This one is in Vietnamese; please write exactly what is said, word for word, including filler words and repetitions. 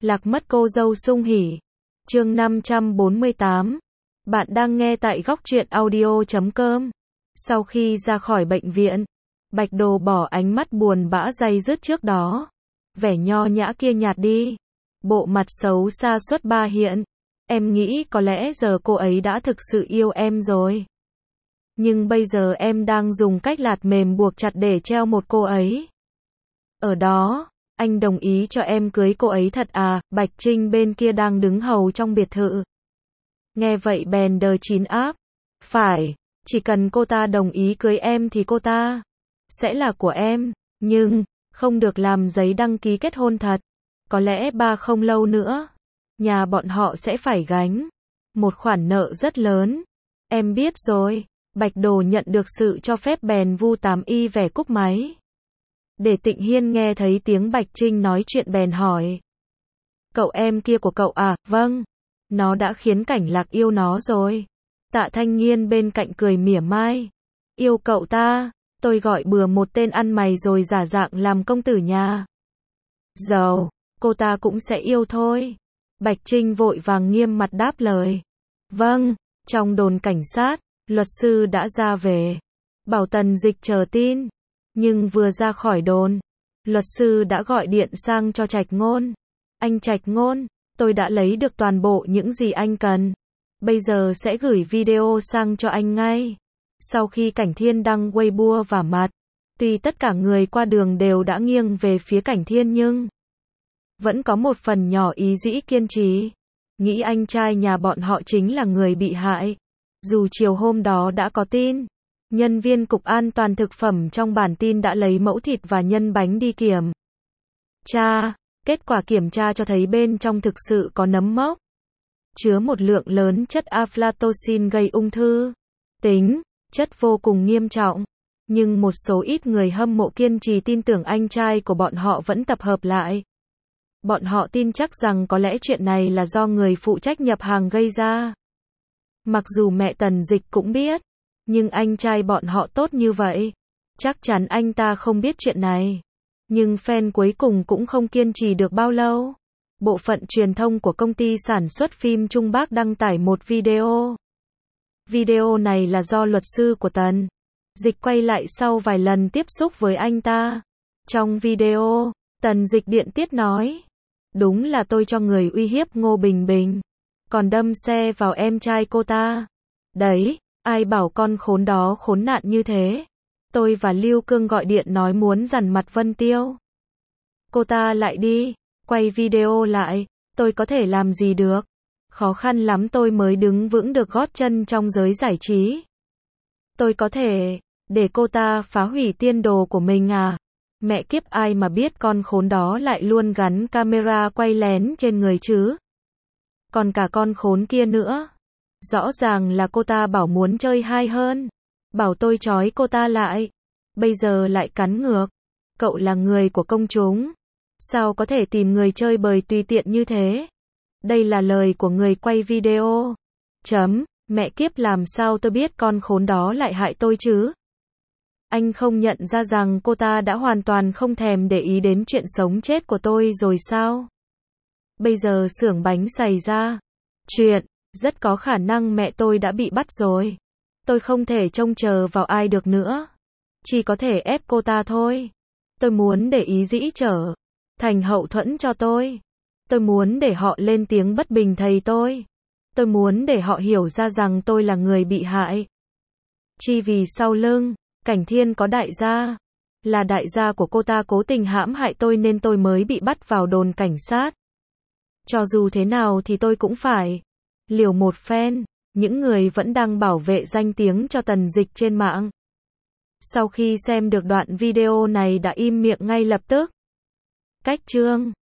Lạc mất cô dâu sung hỉ. Chương năm trăm bốn mươi tám. Bạn đang nghe tại góc truyện audio chấm com. Sau khi ra khỏi bệnh viện, Bạch Đồ bỏ ánh mắt buồn bã day dứt trước đó. Vẻ nho nhã kia nhạt đi. Bộ mặt xấu xa xuất ba hiện. Em nghĩ có lẽ giờ cô ấy đã thực sự yêu em rồi. Nhưng bây giờ em đang dùng cách lạt mềm buộc chặt để treo một cô ấy. Ở đó, anh đồng ý cho em cưới cô ấy thật à? Bạch Trinh bên kia đang đứng hầu trong biệt thự. Nghe vậy bèn đờ chín áp. Phải, chỉ cần cô ta đồng ý cưới em thì cô ta sẽ là của em, nhưng không được làm giấy đăng ký kết hôn thật. Có lẽ ba không lâu nữa, nhà bọn họ sẽ phải gánh một khoản nợ rất lớn. Em biết rồi. Bạch Đồ nhận được sự cho phép bèn vu tám y vẻ cúp máy. Để Tịnh Hiên nghe thấy tiếng Bạch Trinh nói chuyện bèn hỏi. Cậu em kia của cậu à? Vâng. Nó đã khiến Cảnh Lạc yêu nó rồi. Tạ Thanh Nghiên bên cạnh cười mỉa mai. Yêu cậu ta? Tôi gọi bừa một tên ăn mày rồi giả dạng làm công tử nhà giàu. Cô ta cũng sẽ yêu thôi. Bạch Trinh vội vàng nghiêm mặt đáp lời. Vâng. Trong đồn cảnh sát, luật sư đã ra về. Bảo Tần Dịch chờ tin. Nhưng vừa ra khỏi đồn, luật sư đã gọi điện sang cho Trạch Ngôn. Anh Trạch Ngôn, tôi đã lấy được toàn bộ những gì anh cần. Bây giờ sẽ gửi video sang cho anh ngay. Sau khi Cảnh Thiên đăng Weibo vả mặt, tuy tất cả người qua đường đều đã nghiêng về phía Cảnh Thiên nhưng vẫn có một phần nhỏ ý dĩ kiên trì. Nghĩ anh trai nhà bọn họ chính là người bị hại. Dù chiều hôm đó đã có tin. Nhân viên Cục An toàn Thực phẩm trong bản tin đã lấy mẫu thịt và nhân bánh đi kiểm tra. Kết quả kiểm tra cho thấy bên trong thực sự có nấm mốc, chứa một lượng lớn chất aflatoxin gây ung thư tính, chất vô cùng nghiêm trọng. Nhưng một số ít người hâm mộ kiên trì tin tưởng anh trai của bọn họ vẫn tập hợp lại. Bọn họ tin chắc rằng có lẽ chuyện này là do người phụ trách nhập hàng gây ra. Mặc dù mẹ Tần Dịch cũng biết, nhưng anh trai bọn họ tốt như vậy, chắc chắn anh ta không biết chuyện này. Nhưng fan cuối cùng cũng không kiên trì được bao lâu. Bộ phận truyền thông của công ty sản xuất phim Trung Bắc đăng tải một video. Video này là do luật sư của Tần Dịch quay lại sau vài lần tiếp xúc với anh ta. Trong video, Tần Dịch điện tiết nói. Đúng là tôi cho người uy hiếp Ngô Bình Bình, còn đâm xe vào em trai cô ta. Đấy, ai bảo con khốn đó khốn nạn như thế. Tôi và Lưu Cương gọi điện nói muốn dằn mặt Vân Tiêu. Cô ta lại đi, quay video lại. Tôi có thể làm gì được? Khó khăn lắm tôi mới đứng vững được gót chân trong giới giải trí. Tôi có thể để cô ta phá hủy tiên đồ của mình à? Mẹ kiếp, ai mà biết con khốn đó lại luôn gắn camera quay lén trên người chứ. Còn cả con khốn kia nữa. Rõ ràng là cô ta bảo muốn chơi hay hơn. Bảo tôi trói cô ta lại. Bây giờ lại cắn ngược. Cậu là người của công chúng. Sao có thể tìm người chơi bời tùy tiện như thế? Đây là lời của người quay video. Chấm, mẹ kiếp, làm sao tôi biết con khốn đó lại hại tôi chứ? Anh không nhận ra rằng cô ta đã hoàn toàn không thèm để ý đến chuyện sống chết của tôi rồi sao? Bây giờ xưởng bánh xảy ra chuyện, rất có khả năng mẹ tôi đã bị bắt rồi. Tôi không thể trông chờ vào ai được nữa. Chỉ có thể ép cô ta thôi. Tôi muốn để ý dĩ trở thành hậu thuẫn cho tôi. Tôi muốn để họ lên tiếng bất bình thầy tôi. Tôi muốn để họ hiểu ra rằng tôi là người bị hại. Chỉ vì sau lưng Cảnh Thiên có đại gia. Là đại gia của cô ta cố tình hãm hại tôi nên tôi mới bị bắt vào đồn cảnh sát. Cho dù thế nào thì tôi cũng phải liều một phen. Những người vẫn đang bảo vệ danh tiếng cho Tần Dịch trên mạng. Sau khi xem được đoạn video này đã im miệng ngay lập tức. Cách chương